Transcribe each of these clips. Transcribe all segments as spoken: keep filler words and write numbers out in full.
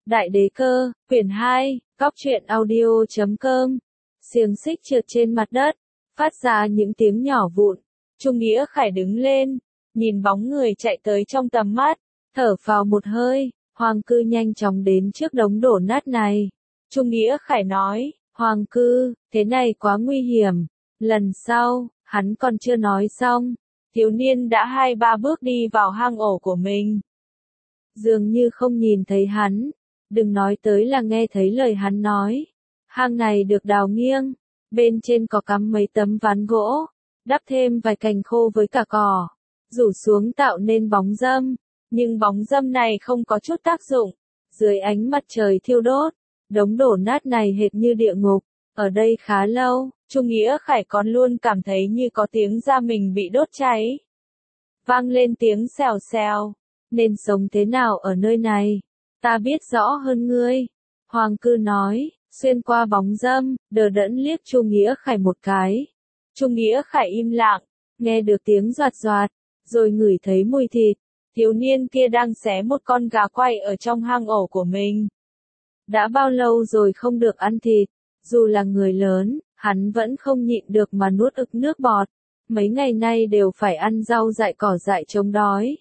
Đại đế cơ, quyển hai, góc truyện audio chấm com. Xiềng xích trượt trên mặt đất, phát ra những tiếng nhỏ vụn. Trung Nghĩa Khải đứng lên, nhìn bóng người chạy tới trong tầm mắt, thở phào một hơi. Hoàng Cư nhanh chóng đến trước đống đổ nát này. Trung Nghĩa Khải nói, Hoàng Cư, thế này quá nguy hiểm. Lần sau, hắn còn chưa nói xong, thiếu niên đã hai ba bước đi vào hang ổ của mình. Dường như không nhìn thấy hắn, đừng nói tới là nghe thấy lời hắn nói. Hang này được đào nghiêng, bên trên có cắm mấy tấm ván gỗ, đắp thêm vài cành khô với cả cỏ, rủ xuống tạo nên bóng râm, nhưng bóng râm này không có chút tác dụng. Dưới ánh mặt trời thiêu đốt, đống đổ nát này hệt như địa ngục. Ở đây khá lâu, Trung Nghĩa Khải còn luôn cảm thấy như có tiếng da mình bị đốt cháy. Vang lên tiếng xèo xèo, nên sống thế nào ở nơi này? Ta biết rõ hơn ngươi. Hoàng Cư nói, xuyên qua bóng râm, đờ đẫn liếc Trung Nghĩa Khải một cái. Trung Nghĩa Khải im lặng, nghe được tiếng doạt doạt, rồi ngửi thấy mùi thịt. Thiếu niên kia đang xé một con gà quay ở trong hang ổ của mình. Đã bao lâu rồi không được ăn thịt, dù là người lớn, hắn vẫn không nhịn được mà nuốt ực nước bọt. Mấy ngày nay đều phải ăn rau dại cỏ dại chống đói.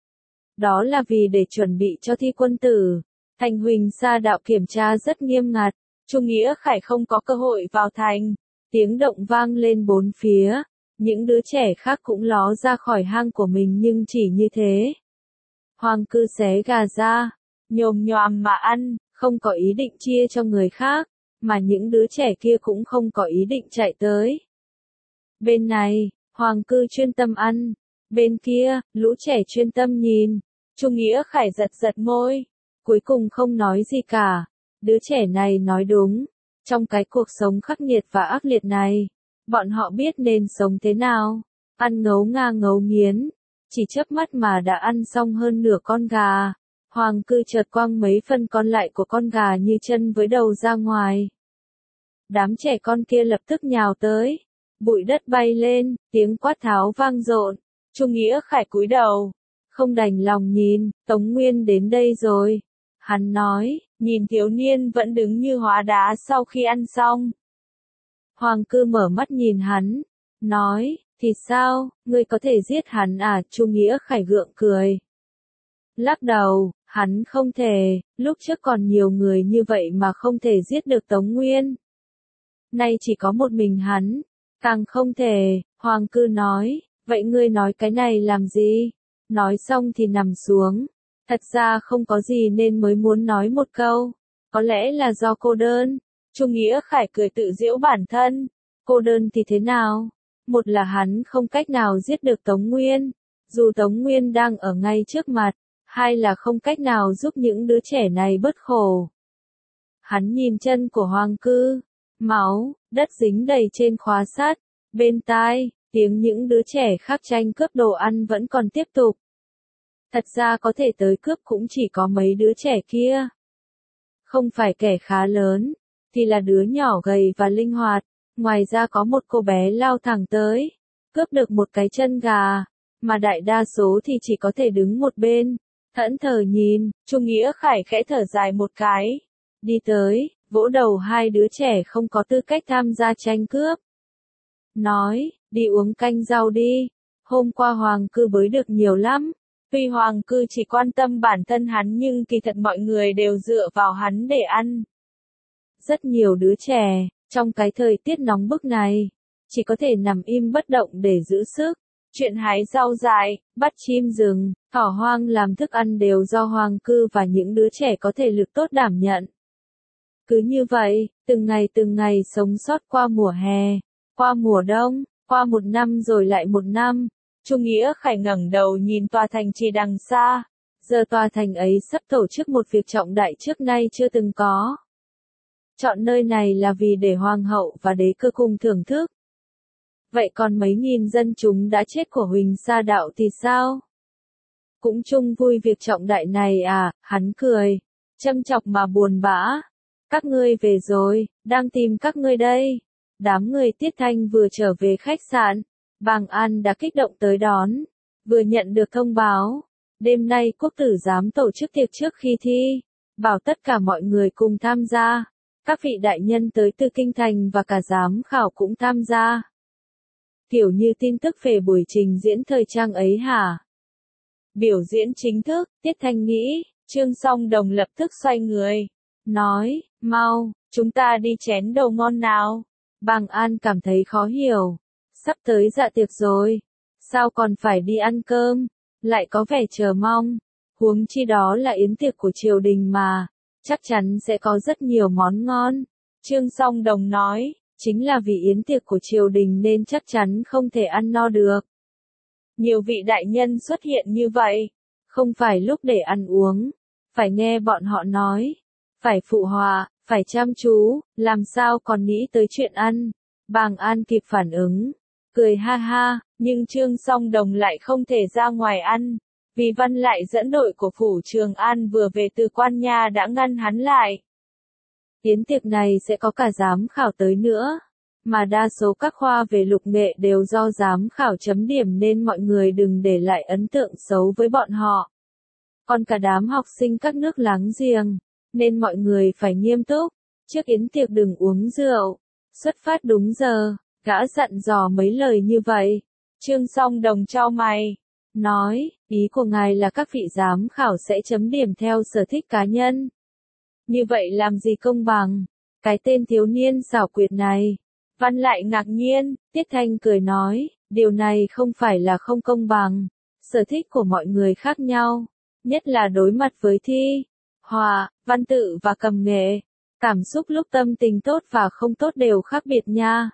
Đó là vì để chuẩn bị cho thi quân tử. Thành Huỳnh Sa đạo kiểm tra rất nghiêm ngặt. Trung Nghĩa Khải không có cơ hội vào thành. Tiếng động vang lên bốn phía. Những đứa trẻ khác cũng ló ra khỏi hang của mình nhưng chỉ như thế. Hoàng Cư xé gà ra, nhồm nhoàm mà ăn, không có ý định chia cho người khác, mà những đứa trẻ kia cũng không có ý định chạy tới. Bên này, Hoàng Cư chuyên tâm ăn, bên kia, lũ trẻ chuyên tâm nhìn. Trung Nghĩa Khải giật giật môi, cuối cùng không nói gì cả. Đứa trẻ này nói đúng, trong cái cuộc sống khắc nghiệt và ác liệt này, bọn họ biết nên sống thế nào. Ăn ngấu nga ngấu nghiến, chỉ chớp mắt mà đã ăn xong hơn nửa con gà. Hoàng Cư chợt quăng mấy phân còn lại của con gà như chân với đầu ra ngoài. Đám trẻ con kia lập tức nhào tới, bụi đất bay lên, tiếng quát tháo vang dội. Trung Nghĩa Khải cúi đầu, không đành lòng nhìn, Tống Nguyên đến đây rồi. Hắn nói, nhìn thiếu niên vẫn đứng như hóa đá sau khi ăn xong. Hoàng Cư mở mắt nhìn hắn, nói, thì sao, ngươi có thể giết hắn à? Trung Nghĩa Khải gượng cười. Lắc đầu, hắn không thể, lúc trước còn nhiều người như vậy mà không thể giết được Tống Nguyên. Nay chỉ có một mình hắn, càng không thể. Hoàng Cư nói, vậy ngươi nói cái này làm gì? Nói xong thì nằm xuống. Thật ra không có gì nên mới muốn nói một câu. Có lẽ là do cô đơn. Trung Nghĩa Khải cười tự giễu bản thân. Cô đơn thì thế nào? Một là hắn không cách nào giết được Tống Nguyên, dù Tống Nguyên đang ở ngay trước mặt. Hai là không cách nào giúp những đứa trẻ này bớt khổ. Hắn nhìn chân của Hoàng Cư, máu, đất dính đầy trên khóa sắt. Bên tai, tiếng những đứa trẻ khác tranh cướp đồ ăn vẫn còn tiếp tục. Thật ra có thể tới cướp cũng chỉ có mấy đứa trẻ kia. Không phải kẻ khá lớn, thì là đứa nhỏ gầy và linh hoạt. Ngoài ra có một cô bé lao thẳng tới, cướp được một cái chân gà, mà đại đa số thì chỉ có thể đứng một bên, thẫn thờ nhìn. Trung Nghĩa Khải khẽ thở dài một cái, đi tới, vỗ đầu hai đứa trẻ không có tư cách tham gia tranh cướp. Nói, đi uống canh rau đi, hôm qua Hoàng Cư bới được nhiều lắm. Tuy Hoàng Cư chỉ quan tâm bản thân hắn nhưng kỳ thật mọi người đều dựa vào hắn để ăn. Rất nhiều đứa trẻ, trong cái thời tiết nóng bức này, chỉ có thể nằm im bất động để giữ sức. Chuyện hái rau dại, bắt chim rừng, thỏ hoang làm thức ăn đều do Hoàng Cư và những đứa trẻ có thể lực tốt đảm nhận. Cứ như vậy, từng ngày từng ngày sống sót qua mùa hè, qua mùa đông, qua một năm rồi lại một năm. Trung Nghĩa Khải ngẩng đầu nhìn tòa thành trì đằng xa. Giờ tòa thành ấy sắp tổ chức một việc trọng đại trước nay chưa từng có. Chọn nơi này là vì để hoàng hậu và đế cơ cùng thưởng thức. Vậy còn mấy nghìn dân chúng đã chết của Huỳnh Sa đạo thì sao? Cũng chung vui việc trọng đại này à? Hắn cười, châm chọc mà buồn bã. Các ngươi về rồi, đang tìm các ngươi đây. Đám người Tiết Thanh vừa trở về khách sạn, Bàng An đã kích động tới đón. Vừa nhận được thông báo, đêm nay quốc tử giám tổ chức tiệc trước khi thi. bảo tất cả mọi người cùng tham gia. Các vị đại nhân tới từ kinh thành và cả giám khảo cũng tham gia. Kiểu như tin tức về buổi trình diễn thời trang ấy hả? Biểu diễn chính thức, Tiết Thanh nghĩ, Trương Song Đồng lập tức xoay người, nói, mau, chúng ta đi chén đầu ngon nào. Bàng An cảm thấy khó hiểu, sắp tới dạ tiệc rồi, sao còn phải đi ăn cơm, lại có vẻ chờ mong, huống chi đó là yến tiệc của triều đình mà, chắc chắn sẽ có rất nhiều món ngon. Trương Song Đồng nói, chính là vì yến tiệc của triều đình nên chắc chắn không thể ăn no được. Nhiều vị đại nhân xuất hiện như vậy, không phải lúc để ăn uống, phải nghe bọn họ nói, phải phụ họa, phải chăm chú, làm sao còn nghĩ tới chuyện ăn. Bàng An kịp phản ứng, cười ha ha, nhưng Trương Song Đồng lại không thể ra ngoài ăn, vì Văn Lại dẫn đội của phủ Trường An vừa về từ Quan Nha đã ngăn hắn lại. Yến tiệc này sẽ có cả giám khảo tới nữa, mà đa số các khoa về lục nghệ đều do giám khảo chấm điểm nên mọi người đừng để lại ấn tượng xấu với bọn họ. Còn cả đám học sinh các nước láng giềng, nên mọi người phải nghiêm túc, trước yến tiệc đừng uống rượu, xuất phát đúng giờ, gã dặn dò mấy lời như vậy. Trương Song Đồng chau mày, nói, ý của ngài là các vị giám khảo sẽ chấm điểm theo sở thích cá nhân. Như vậy làm gì công bằng, cái tên thiếu niên xảo quyệt này. Văn Lại ngạc nhiên, Tiết Thanh cười nói, điều này không phải là không công bằng, sở thích của mọi người khác nhau, nhất là đối mặt với thi, họa, văn tự và cầm nghệ, cảm xúc lúc tâm tình tốt và không tốt đều khác biệt nha.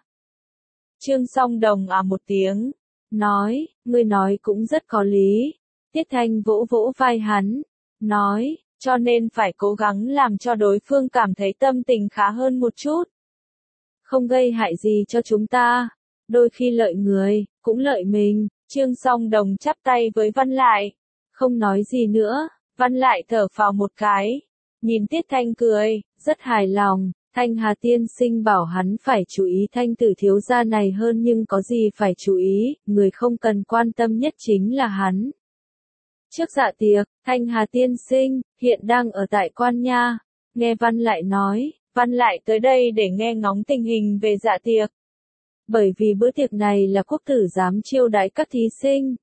Trương Song Đồng à một tiếng, nói, ngươi nói cũng rất có lý. Tiết Thanh vỗ vỗ vai hắn, nói, cho nên phải cố gắng làm cho đối phương cảm thấy tâm tình khá hơn một chút. Không gây hại gì cho chúng ta, đôi khi lợi người, cũng lợi mình. Trương Song Đồng chắp tay với Văn Lại, không nói gì nữa. Văn Lại thở phào một cái, nhìn Tiết Thanh cười, rất hài lòng. Thanh Hà tiên sinh bảo hắn phải chú ý Thanh tử thiếu gia này hơn, nhưng có gì phải chú ý, người không cần quan tâm nhất chính là hắn. Trước dạ tiệc, Thanh Hà tiên sinh hiện đang ở tại Quan Nha. Nghe Văn Lại nói, Văn Lại tới đây để nghe ngóng tình hình về dạ tiệc. Bởi vì bữa tiệc này là quốc tử giám chiêu đãi các thí sinh.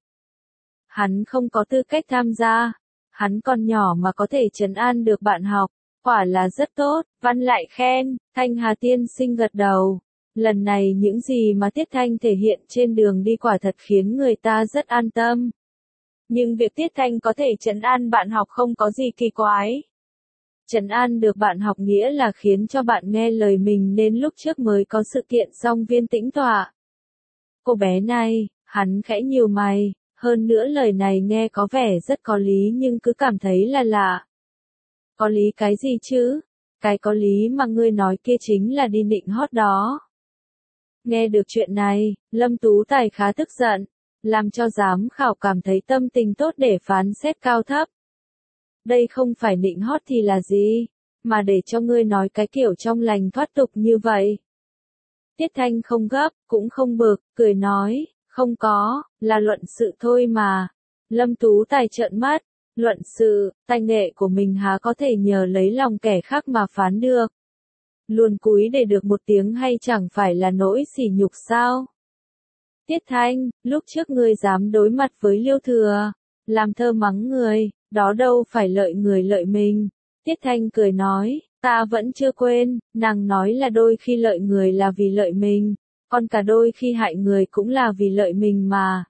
Hắn không có tư cách tham gia. Hắn còn nhỏ mà có thể trấn an được bạn học, quả là rất tốt. Văn Lại khen, Thanh Hà tiên sinh gật đầu. Lần này những gì mà Tiết Thanh thể hiện trên đường đi quả thật khiến người ta rất an tâm. Nhưng việc Tiết Thanh có thể trấn an bạn học không có gì kỳ quái. Trấn an được bạn học nghĩa là khiến cho bạn nghe lời mình, nên lúc trước mới có sự kiện song viên tĩnh tọa. Cô bé này, hắn khẽ nhíu mày, hơn nữa lời này nghe có vẻ rất có lý nhưng cứ cảm thấy là lạ. Có lý cái gì chứ? Cái có lý mà ngươi nói kia chính là đi nịnh hót đó. Nghe được chuyện này, Lâm Tú Tài khá tức giận, làm cho giám khảo cảm thấy tâm tình tốt để phán xét cao thấp. Đây không phải nịnh hót thì là gì, mà để cho ngươi nói cái kiểu trong lành thoát tục như vậy. Tiết Thanh không gấp, cũng không bực, cười nói, không có, là luận sự thôi mà. Lâm Tú Tài trợn mắt, luận sự, tài nghệ của mình há có thể nhờ lấy lòng kẻ khác mà phán được. Luồn cúi để được một tiếng hay chẳng phải là nỗi sỉ nhục sao? Tiết Thanh, lúc trước ngươi dám đối mặt với Liêu Thừa, làm thơ mắng người, đó đâu phải lợi người lợi mình. Tiết Thanh cười nói, ta vẫn chưa quên, nàng nói là đôi khi lợi người là vì lợi mình, còn cả đôi khi hại người cũng là vì lợi mình mà.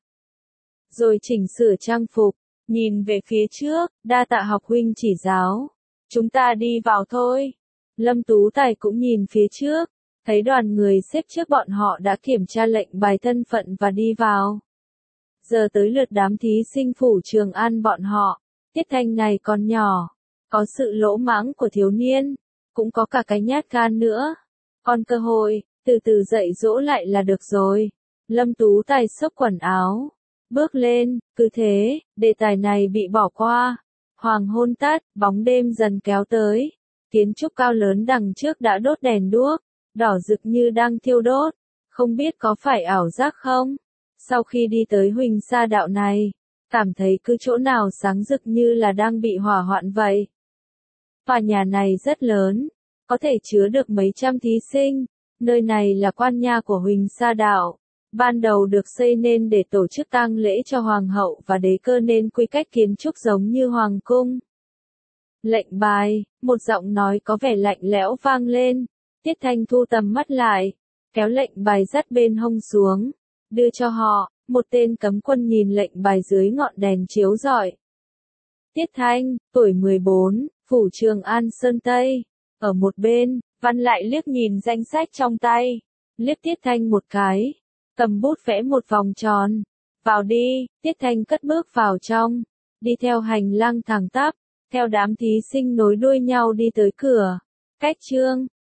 Rồi chỉnh sửa trang phục, nhìn về phía trước, đa tạ học huynh chỉ giáo. Chúng ta đi vào thôi. Lâm Tú Tài cũng nhìn phía trước, thấy đoàn người xếp trước bọn họ đã kiểm tra lệnh bài thân phận và đi vào. Giờ tới lượt đám thí sinh phủ Trường An bọn họ. Tiết Thanh này còn nhỏ, có sự lỗ mãng của thiếu niên, cũng có cả cái nhát gan nữa. Còn cơ hội, từ từ dạy dỗ lại là được rồi. Lâm Tú Tài xốc quần áo, bước lên, cứ thế, đề tài này bị bỏ qua. Hoàng hôn tắt, bóng đêm dần kéo tới. Kiến trúc cao lớn đằng trước đã đốt đèn đuốc, đỏ rực như đang thiêu đốt. Không biết có phải ảo giác không? Sau khi đi tới Huỳnh Sa đạo này, cảm thấy cứ chỗ nào sáng rực như là đang bị hỏa hoạn vậy. Tòa nhà này rất lớn, có thể chứa được mấy trăm thí sinh. Nơi này là quan nhà của Huỳnh Sa Đạo. Ban đầu được xây nên để tổ chức tang lễ cho hoàng hậu và đế cơ nên quy cách kiến trúc giống như hoàng cung. Lệnh bài, một giọng nói có vẻ lạnh lẽo vang lên. Tiết Thanh thu tầm mắt lại, kéo lệnh bài dắt bên hông xuống, đưa cho họ. Một tên cấm quân nhìn lệnh bài dưới ngọn đèn chiếu rọi. Tiết Thanh, tuổi mười bốn, phủ Trường An Sơn Tây. Ở một bên, Văn lại liếc nhìn danh sách trong tay, liếc Tiết Thanh một cái, cầm bút vẽ một vòng tròn. Vào đi, Tiết Thanh cất bước vào trong, đi theo hành lang thẳng tắp, theo đám thí sinh nối đuôi nhau đi tới cửa. Cách chương